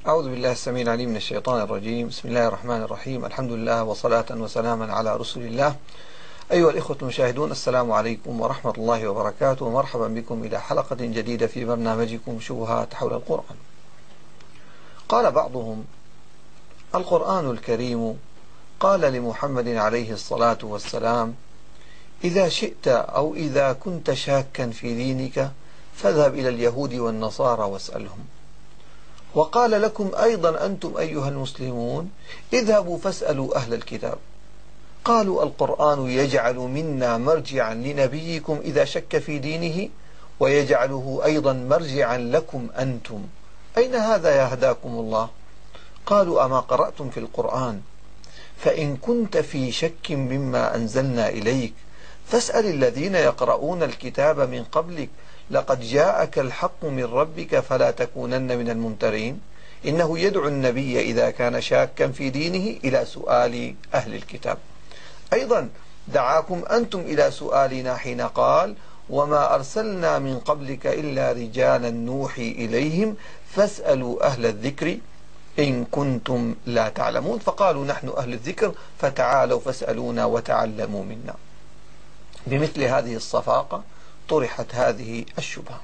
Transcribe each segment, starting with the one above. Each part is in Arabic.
أعوذ بالله السميع العليم من الشيطان الرجيم. بسم الله الرحمن الرحيم. الحمد لله وصلاة وسلاما على رسول الله. أيها الإخوة المشاهدون، السلام عليكم ورحمة الله وبركاته، ومرحبا بكم إلى حلقة جديدة في برنامجكم شبهات حول القرآن. قال بعضهم: القرآن الكريم قال لمحمد عليه الصلاة والسلام: إذا شئت أو إذا كنت شاكا في دينك فاذهب إلى اليهود والنصارى واسألهم. وقال لكم أيضا أنتم أيها المسلمون: اذهبوا فاسألوا أهل الكتاب. قالوا: القرآن يجعل منا مرجعا لنبيكم إذا شك في دينه، ويجعله أيضا مرجعا لكم أنتم، أين هذا يا هداكم الله؟ قالوا: أما قرأتم في القرآن؟ فإن كنت في شك مما أنزلنا إليك فاسأل الذين يقرؤون الكتاب من قبلك، لقد جاءك الحق من ربك فلا تكونن من الممترين. إنه يدعو النبي إذا كان شاكا في دينه إلى سؤال أهل الكتاب. أيضا دعاكم أنتم إلى سؤالنا حين قال: وما أرسلنا من قبلك إلا رجالا نوحي إليهم فاسألوا أهل الذكر إن كنتم لا تعلمون. فقالوا: نحن أهل الذكر فتعالوا فاسألونا وتعلموا منا. بمثل هذه الصفاقة طرحت هذه الشبهة.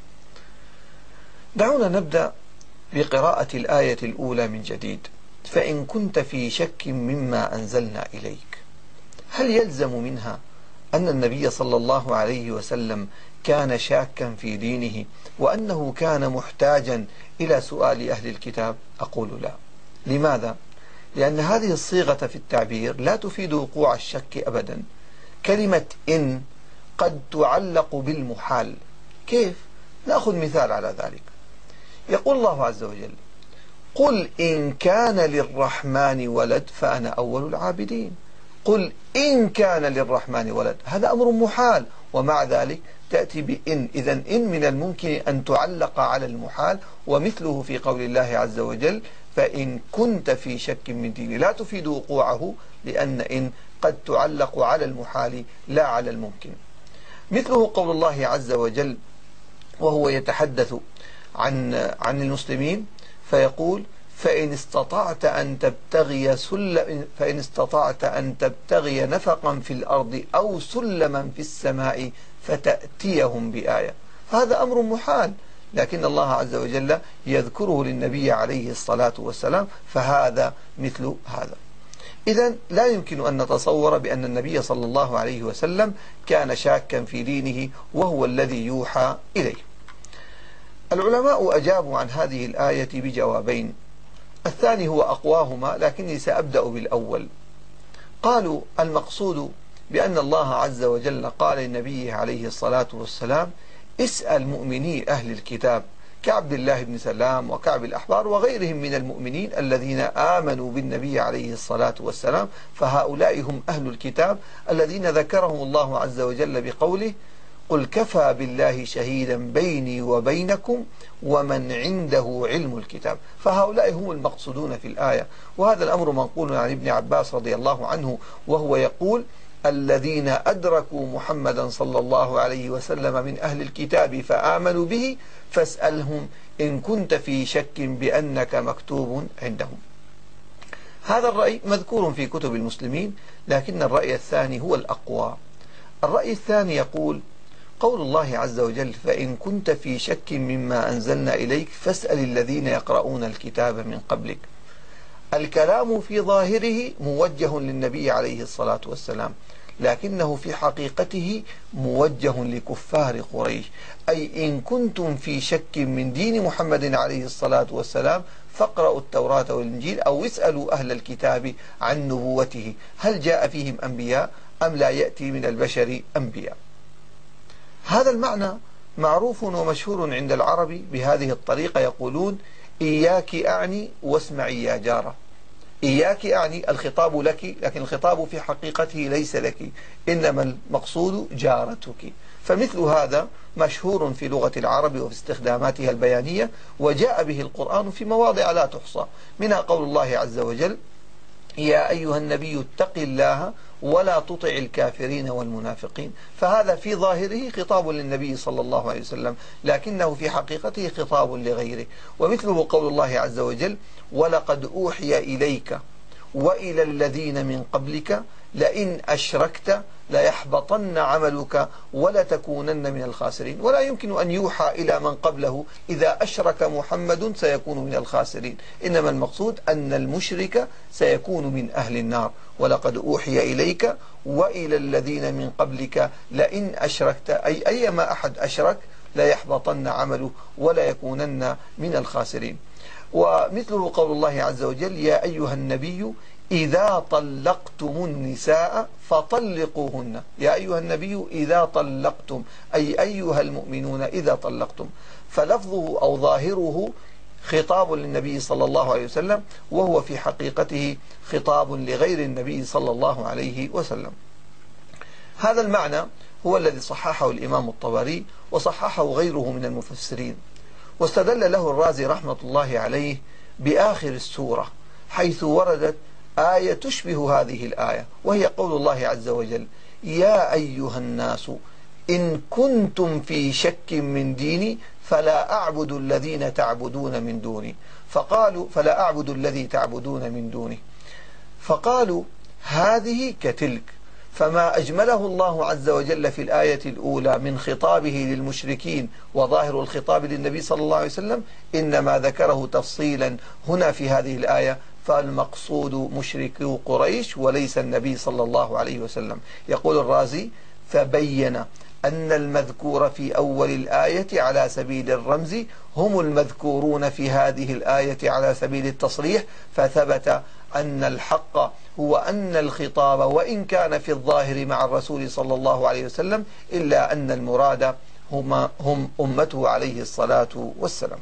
دعونا نبدأ بقراءة الآية الأولى من جديد. فإن كنت في شك مما أنزلنا إليك، هل يلزم منها أن النبي صلى الله عليه وسلم كان شاكا في دينه وأنه كان محتاجا إلى سؤال أهل الكتاب؟ أقول لا. لماذا؟ لأن هذه الصيغة في التعبير لا تفيد وقوع الشك أبدا. كلمة إن قد تعلق بالمحال. كيف؟ نأخذ مثال على ذلك. يقول الله عز وجل: قل إن كان للرحمن ولد فأنا أول العابدين. قل إن كان للرحمن ولد، هذا أمر محال، ومع ذلك تأتي بإن. إذن إن من الممكن أن تعلق على المحال، ومثله في قول الله عز وجل: فإن كنت في شك من ديني، لا تفيد وقوعه، لأن إن قد تعلق على المحال لا على الممكن. مثله قول الله عز وجل وهو يتحدث عن المسلمين فيقول: فإن استطعت أن تبتغي نفقا في الأرض أو سلما في السماء فتأتيهم بآية. هذا أمر محال، لكن الله عز وجل يذكره للنبي عليه الصلاة والسلام، فهذا مثل هذا. إذن لا يمكن أن نتصور بأن النبي صلى الله عليه وسلم كان شاكا في دينه وهو الذي يوحى إليه. العلماء أجابوا عن هذه الآية بجوابين، الثاني هو أقواهما، لكني سأبدأ بالأول. قالوا: المقصود بأن الله عز وجل قال للنبي عليه الصلاة والسلام: اسأل مؤمني أهل الكتاب كعبد الله بن سلام وكعب الأحبار وغيرهم من المؤمنين الذين آمنوا بالنبي عليه الصلاة والسلام، فهؤلاء هم أهل الكتاب الذين ذكرهم الله عز وجل بقوله: قل كفى بالله شهيدا بيني وبينكم ومن عنده علم الكتاب. فهؤلاء هم المقصودون في الآية. وهذا الأمر منقول عن ابن عباس رضي الله عنه، وهو يقول: الذين أدركوا محمدا صلى الله عليه وسلم من أهل الكتاب فآمنوا به فاسألهم إن كنت في شك بأنك مكتوب عندهم. هذا الرأي مذكور في كتب المسلمين، لكن الرأي الثاني هو الأقوى. الرأي الثاني يقول: قول الله عز وجل: فإن كنت في شك مما أنزلنا إليك فاسأل الذين يقرؤون الكتاب من قبلك. الكلام في ظاهره موجه للنبي عليه الصلاة والسلام، لكنه في حقيقته موجه لكفار قريش. أي إن كنتم في شك من دين محمد عليه الصلاة والسلام فاقرأوا التوراة والإنجيل، أو اسألوا أهل الكتاب عن نبوته، هل جاء فيهم أنبياء أم لا يأتي من البشر أنبياء. هذا المعنى معروف ومشهور عند العرب بهذه الطريقة، يقولون: إياك أعني واسمعي يا جارة. إياك أعني الخطاب لك، لكن الخطاب في حقيقته ليس لك، إنما المقصود جارتك. فمثل هذا مشهور في لغة العرب وفي استخداماتها البيانية، وجاء به القرآن في مواضع لا تحصى، منها قول الله عز وجل: يا أيها النبي اتق الله ولا تطع الكافرين والمنافقين. فهذا في ظاهره خطاب للنبي صلى الله عليه وسلم، لكنه في حقيقته خطاب لغيره. ومثله قول الله عز وجل: ولقد أوحي إليك وإلى الذين من قبلك لئن أشركت ليحبطن عملك ولتكونن من الخاسرين. ولا يمكن أن يوحى إلى من قبله إذا أشرك محمد سيكون من الخاسرين، إنما المقصود أن المشرك سيكون من أهل النار. ولقد أوحي إليك وإلى الذين من قبلك لئن أشركت، أي أيما أحد أشرك ليحبطن عمله ولا يكونن من الخاسرين. ومثله قول الله عز وجل: يا أيها النبي إذا طلقتم النساء فطلقوهن. يا أيها النبي إذا طلقتم، أي أيها المؤمنون إذا طلقتم. فلفظه أو ظاهره خطاب للنبي صلى الله عليه وسلم، وهو في حقيقته خطاب لغير النبي صلى الله عليه وسلم. هذا المعنى هو الذي صححه الإمام الطبري وصححه غيره من المفسرين، واستدل له الرازي رحمة الله عليه بآخر السورة، حيث وردت آية تشبه هذه الآية، وهي قول الله عز وجل: يا أيها الناس إن كنتم في شك من ديني فلا أعبد الذين تعبدون من دوني. فقالوا: فلا أعبد الذي تعبدون من دونه. فقالوا: هذه كتلك. فما أجمله الله عز وجل في الآية الأولى من خطابه للمشركين وظاهر الخطاب للنبي صلى الله عليه وسلم إنما ذكره تفصيلا هنا في هذه الآية، فالمقصود مشركو قريش وليس النبي صلى الله عليه وسلم. يقول الرازي: فبين أن المذكور في أول الآية على سبيل الرمز هم المذكورون في هذه الآية على سبيل التصريح، فثبت أن الحق هو أن الخطاب وإن كان في الظاهر مع الرسول صلى الله عليه وسلم، إلا أن المراد هم أمته عليه الصلاة والسلام.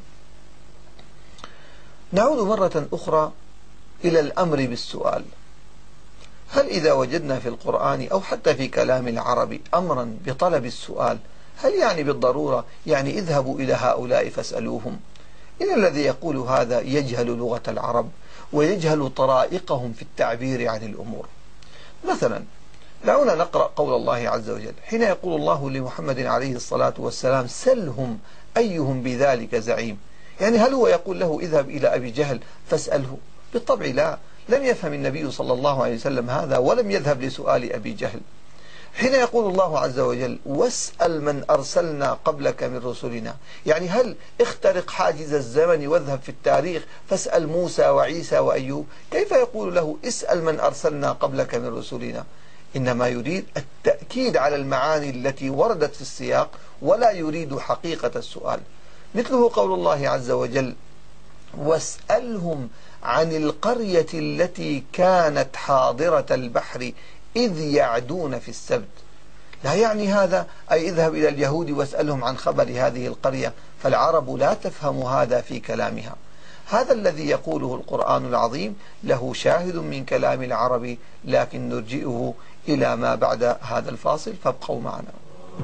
نعود مرة أخرى إلى الأمر بالسؤال. هل إذا وجدنا في القرآن أو حتى في كلام العرب أمرا بطلب السؤال، هل يعني بالضرورة يعني اذهبوا إلى هؤلاء فاسألوهم؟ إن الذي يقول هذا يجهل لغة العرب ويجهل طرائقهم في التعبير عن الأمور. مثلا دعونا نقرأ قول الله عز وجل حين يقول الله لمحمد عليه الصلاة والسلام: سلهم أيهم بذلك زعيم. يعني هل هو يقول له اذهب إلى أبي جهل فاسأله؟ بالطبع لا، لم يفهم النبي صلى الله عليه وسلم هذا ولم يذهب لسؤال أبي جهل. حين يقول الله عز وجل: واسأل من أرسلنا قبلك من رسلنا، يعني هل اخترق حاجز الزمن واذهب في التاريخ فاسأل موسى وعيسى وأيوب؟ كيف يقول له اسأل من أرسلنا قبلك من رسلنا؟ إنما يريد التأكيد على المعاني التي وردت في السياق ولا يريد حقيقة السؤال. مثله قول الله عز وجل: واسألهم عن القرية التي كانت حاضرة البحر إذ يعدون في السبت. لا يعني هذا أي اذهب إلى اليهود واسألهم عن خبر هذه القرية، فالعرب لا تفهم هذا في كلامها. هذا الذي يقوله القرآن العظيم له شاهد من كلام العرب، لكن نرجئه إلى ما بعد هذا الفاصل، فابقوا معنا.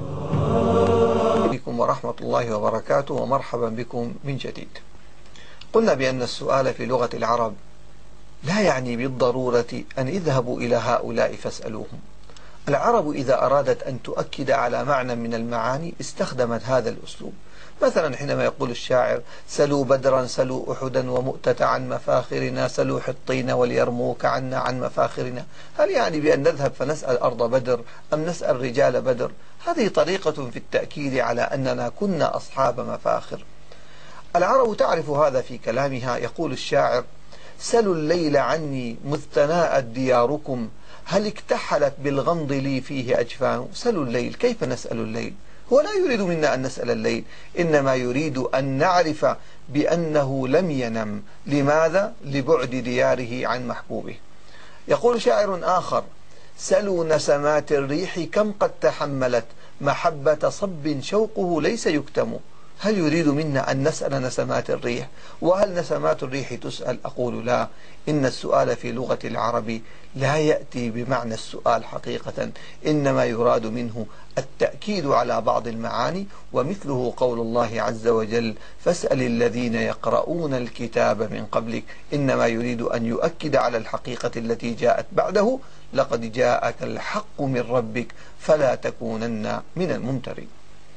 عليكم ورحمة الله وبركاته، ومرحبا بكم من جديد. قلنا بأن السؤال في لغة العرب لا يعني بالضرورة أن اذهبوا إلى هؤلاء فاسألوهم. العرب إذا أرادت أن تؤكد على معنى من المعاني استخدمت هذا الأسلوب. مثلا حينما يقول الشاعر: سلوا بدرا سلوا أحدا ومؤتة عن مفاخرنا، سلوا حطين واليرموك عنا عن مفاخرنا. هل يعني بأن نذهب فنسأل أرض بدر أم نسأل رجال بدر؟ هذه طريقة في التأكيد على أننا كنا أصحاب مفاخر. العرب تعرف هذا في كلامها. يقول الشاعر: سلوا الليل عني مذ تناءت دياركم، هل اكتحلت بالغمض لي فيه أجفان. سلوا الليل، كيف نسأل الليل؟ هو لا يريد منا أن نسأل الليل، إنما يريد أن نعرف بأنه لم ينم. لماذا؟ لبعد دياره عن محبوبه. يقول شاعر آخر: سلوا نسمات الريح كم قد تحملت، محبة صب شوقه ليس يكتم. هل يريد منا أن نسأل نسمات الريح؟ وهل نسمات الريح تسأل؟ أقول لا، إن السؤال في لغة العرب لا يأتي بمعنى السؤال حقيقة، إنما يراد منه التأكيد على بعض المعاني، ومثله قول الله عز وجل: فاسأل الذين يقرؤون الكتاب من قبلك، إنما يريد أن يؤكد على الحقيقة التي جاءت بعده: لقد جاءك الحق من ربك فلا تكونن من الممترين.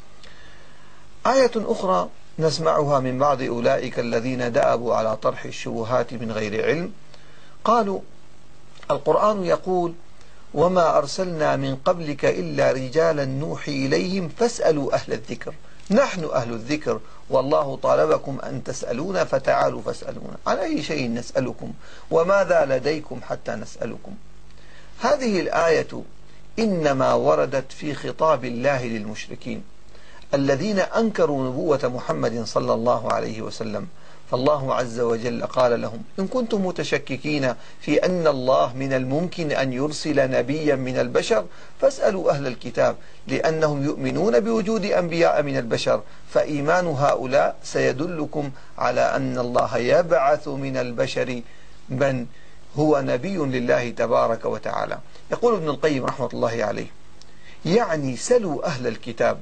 آية أخرى نسمعها من بعض أولئك الذين دأبوا على طرح الشبهات من غير علم، قالوا: القرآن يقول: وما أرسلنا من قبلك إلا رجالا نوحي إليهم فاسألوا أهل الذكر. نحن أهل الذكر، والله طالبكم أن تسألون فتعالوا فاسألونا. عن أي شيء نسألكم؟ وماذا لديكم حتى نسألكم؟ هذه الآية إنما وردت في خطاب الله للمشركين الذين أنكروا نبوة محمد صلى الله عليه وسلم، فالله عز وجل قال لهم: إن كنتم متشككين في أن الله من الممكن أن يرسل نبيا من البشر فاسألوا أهل الكتاب، لأنهم يؤمنون بوجود أنبياء من البشر، فإيمان هؤلاء سيدلكم على أن الله يبعث من البشر من هو نبي لله تبارك وتعالى. يقول ابن القيم رحمة الله عليه: يعني سلوا أهل الكتاب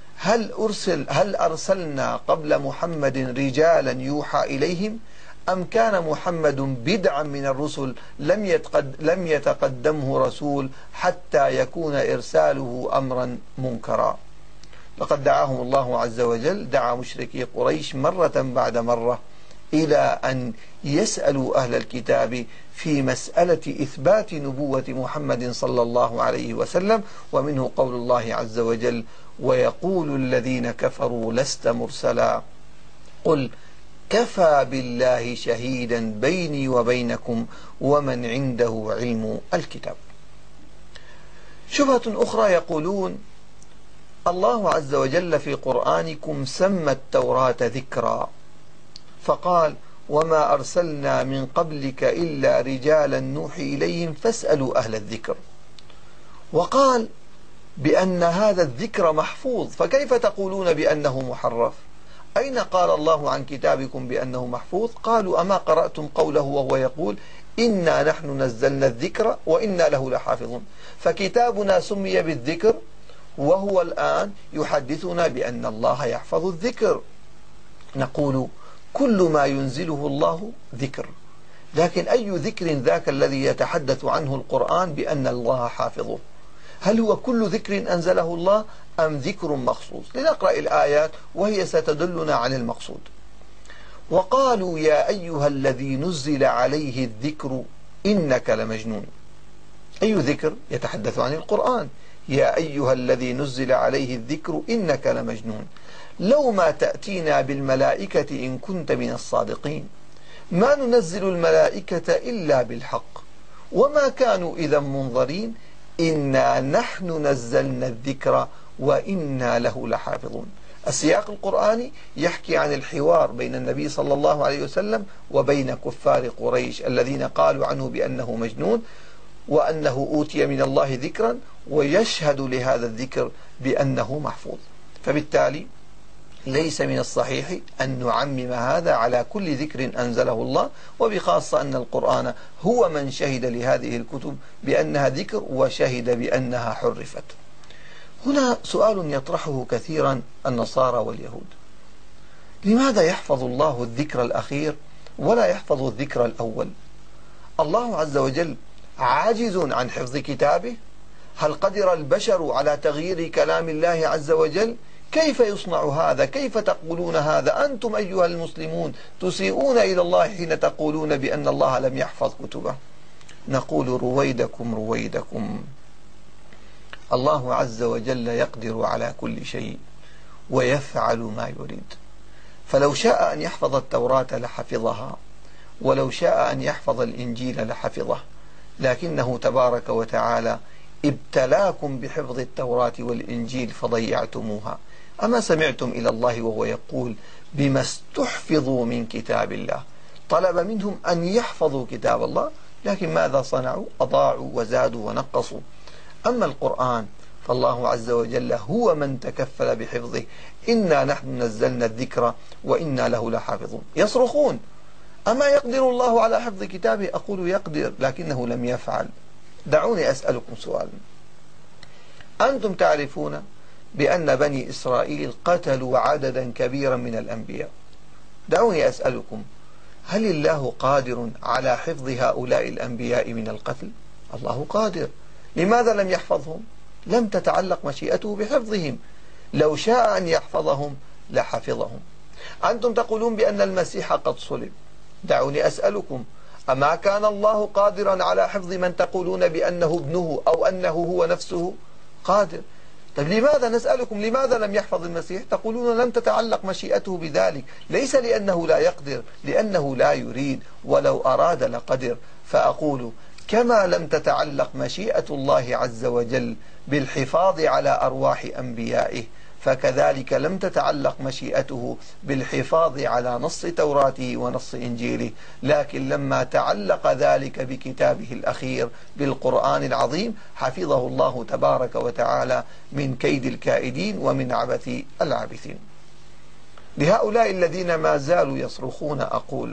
هل أرسلنا قبل محمد رجالا يوحى إليهم، أم كان محمد بدعا من الرسل لم يتقدمه رسول حتى يكون إرساله أمرا منكرا؟ لقد دعاهم الله عز وجل، دعا مشركي قريش مرة بعد مرة إلى أن يسألوا أهل الكتاب في مسألة إثبات نبوة محمد صلى الله عليه وسلم، ومنه قول الله عز وجل: ويقول الذين كفروا لست مرسلا قل كفى بالله شهيدا بيني وبينكم ومن عنده علم الكتاب. شبهة أخرى يقولون: الله عز وجل في قرآنكم سمى التوراة ذكرا، فقال: وما أرسلنا من قبلك إلا رجالا نوحي إليهم فاسألوا أهل الذكر، وقال بأن هذا الذكر محفوظ، فكيف تقولون بأنه محرف؟ أين قال الله عن كتابكم بأنه محفوظ؟ قالوا: أما قرأتم قوله وهو يقول: إنا نحن نزلنا الذكر وإنا له لحافظون. فكتابنا سمي بالذكر، وهو الآن يحدثنا بأن الله يحفظ الذكر. نقول: كل ما ينزله الله ذكر، لكن أي ذكر ذاك الذي يتحدث عنه القرآن بأن الله حافظه؟ هل هو كل ذكر أنزله الله أم ذكر مخصوص؟ لنقرأ الآيات وهي ستدلنا عن المقصود. وقالوا: يا أيها الذي نزل عليه الذكر إنك لمجنون. أي ذكر؟ يتحدث عن القرآن. يا أيها الذي نزل عليه الذكر إنك لمجنون، لو ما تأتينا بالملائكة إن كنت من الصادقين، ما ننزل الملائكة إلا بالحق وما كانوا إذا منظرين، إنا نحن نزلنا الذكر وإنا له لحافظون. السياق القرآني يحكي عن الحوار بين النبي صلى الله عليه وسلم وبين كفار قريش الذين قالوا عنه بأنه مجنون وأنه أوتي من الله ذكرا، ويشهد لهذا الذكر بأنه محفوظ. فبالتالي ليس من الصحيح أن نعمم هذا على كل ذكر أنزله الله، وبخاصة أن القرآن هو من شهد لهذه الكتب بأنها ذكر وشهد بأنها حرفت. هنا سؤال يطرحه كثيرا النصارى واليهود: لماذا يحفظ الله الذكر الأخير ولا يحفظ الذكر الأول؟ الله عز وجل عاجز عن حفظ كتابه؟ هل قدر البشر على تغيير كلام الله عز وجل؟ كيف يصنع هذا؟ كيف تقولون هذا؟ أنتم أيها المسلمون تسيئون إلى الله حين تقولون بأن الله لم يحفظ كتبه. نقول: رويدكم رويدكم، الله عز وجل يقدر على كل شيء ويفعل ما يريد، فلو شاء أن يحفظ التوراة لحفظها، ولو شاء أن يحفظ الإنجيل لحفظه، لكنه تبارك وتعالى ابتلاكم بحفظ التوراة والإنجيل فضيعتموها. أما سمعتم إلى الله وهو يقول: بما استحفظوا من كتاب الله؟ طلب منهم أن يحفظوا كتاب الله، لكن ماذا صنعوا؟ أضاعوا وزادوا ونقصوا. أما القرآن فالله عز وجل هو من تكفل بحفظه. إنا نحن نزلنا الذكر وإنا له لحافظون. يصرخون: أما يقدر الله على حفظ كتابه؟ أقول يقدر لكنه لم يفعل. دعوني أسألكم سؤالا: أنتم تعرفون بأن بني إسرائيل قتلوا عددا كبيرا من الأنبياء. دعوني أسألكم: هل الله قادر على حفظ هؤلاء الأنبياء من القتل؟ الله قادر. لماذا لم يحفظهم؟ لم تتعلق مشيئته بحفظهم. لو شاء أن يحفظهم لحفظهم. أنتم تقولون بأن المسيح قد صلب. دعوني أسألكم: أما كان الله قادرا على حفظ من تقولون بأنه ابنه أو أنه هو نفسه؟ قادر. طيب لماذا، نسألكم، لماذا لم يحفظ المسيح؟ تقولون لم تتعلق مشيئته بذلك. ليس لأنه لا يقدر، لأنه لا يريد، ولو أراد لقدر. فأقول: كما لم تتعلق مشيئة الله عز وجل بالحفاظ على أرواح أنبيائه، فكذلك لم تتعلق مشيئته بالحفاظ على نص توراته ونص إنجيله. لكن لما تعلق ذلك بكتابه الأخير بالقرآن العظيم، حفظه الله تبارك وتعالى من كيد الكائدين ومن عبث العابثين. لهؤلاء الذين ما زالوا يصرخون أقول: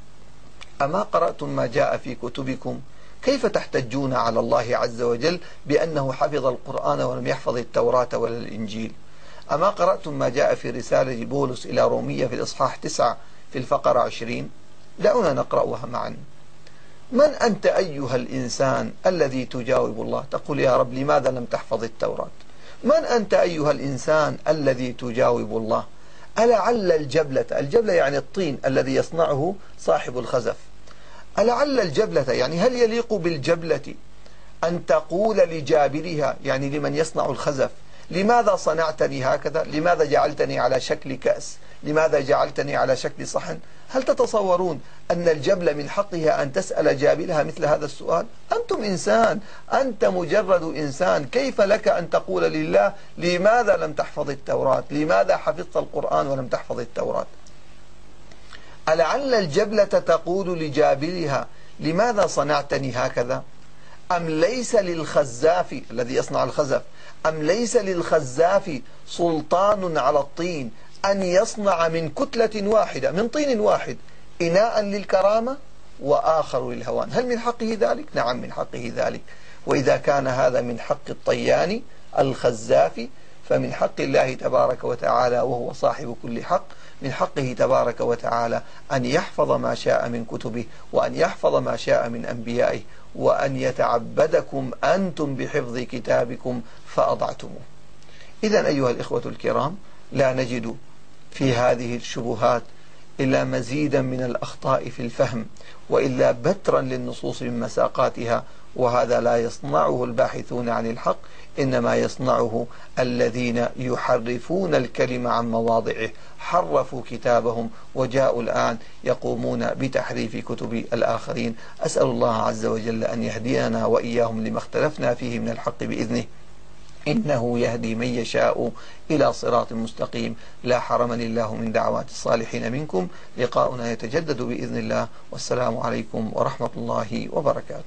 أما قرأتم ما جاء في كتبكم؟ كيف تحتجون على الله عز وجل بأنه حفظ القرآن ولم يحفظ التوراة ولا الإنجيل؟ أما قرأتم ما جاء في رسالة بولس إلى رومية في الإصحاح 9 في الفقرة 20؟ دعونا نقرأها معا. من أنت أيها الإنسان الذي تجاوب الله؟ تقول: يا رب لماذا لم تحفظ التوراة؟ من أنت أيها الإنسان الذي تجاوب الله؟ ألعل الجبلة يعني الطين الذي يصنعه صاحب الخزف، ألعل الجبلة يعني هل يليق بالجبلة أن تقول لجابرها يعني لمن يصنع الخزف: لماذا صنعتني هكذا؟ لماذا جعلتني على شكل كأس؟ لماذا جعلتني على شكل صحن؟ هل تتصورون أن الجبلة من حقها أن تسأل جابلها مثل هذا السؤال؟ أنتم إنسان، أنت مجرد إنسان، كيف لك أن تقول لله: لماذا لم تحفظ التوراة؟ لماذا حفظت القرآن ولم تحفظ التوراة؟ ألعل الجبلة تقول لجابلها: لماذا صنعتني هكذا؟ أم ليس للخزاف الذي يصنع الخزف، أم ليس للخزاف سلطان على الطين أن يصنع من كتلة واحدة، من طين واحد، إناء للكرامة وآخر للهوان؟ هل من حقه ذلك؟ نعم من حقه ذلك. وإذا كان هذا من حق الطيان الخزاف، فمن حق الله تبارك وتعالى وهو صاحب كل حق، من حقه تبارك وتعالى أن يحفظ ما شاء من كتبه، وأن يحفظ ما شاء من أنبيائه، وأن يتعبدكم أنتم بحفظ كتابكم فأضعتموه. إذا أيها الإخوة الكرام، لا نجد في هذه الشبهات إلا مزيدا من الأخطاء في الفهم، وإلا بترا للنصوص من مساقاتها، وهذا لا يصنعه الباحثون عن الحق، إنما يصنعه الذين يحرفون الكلمة عن مواضعه، حرفوا كتابهم وجاءوا الآن يقومون بتحريف كتب الآخرين. أسأل الله عز وجل أن يهدينا وإياهم لما اختلفنا فيه من الحق بإذنه، إنه يهدي من يشاء إلى صراط مستقيم. لا حرمني الله من دعوات الصالحين منكم. لقاؤنا يتجدد بإذن الله، والسلام عليكم ورحمة الله وبركاته.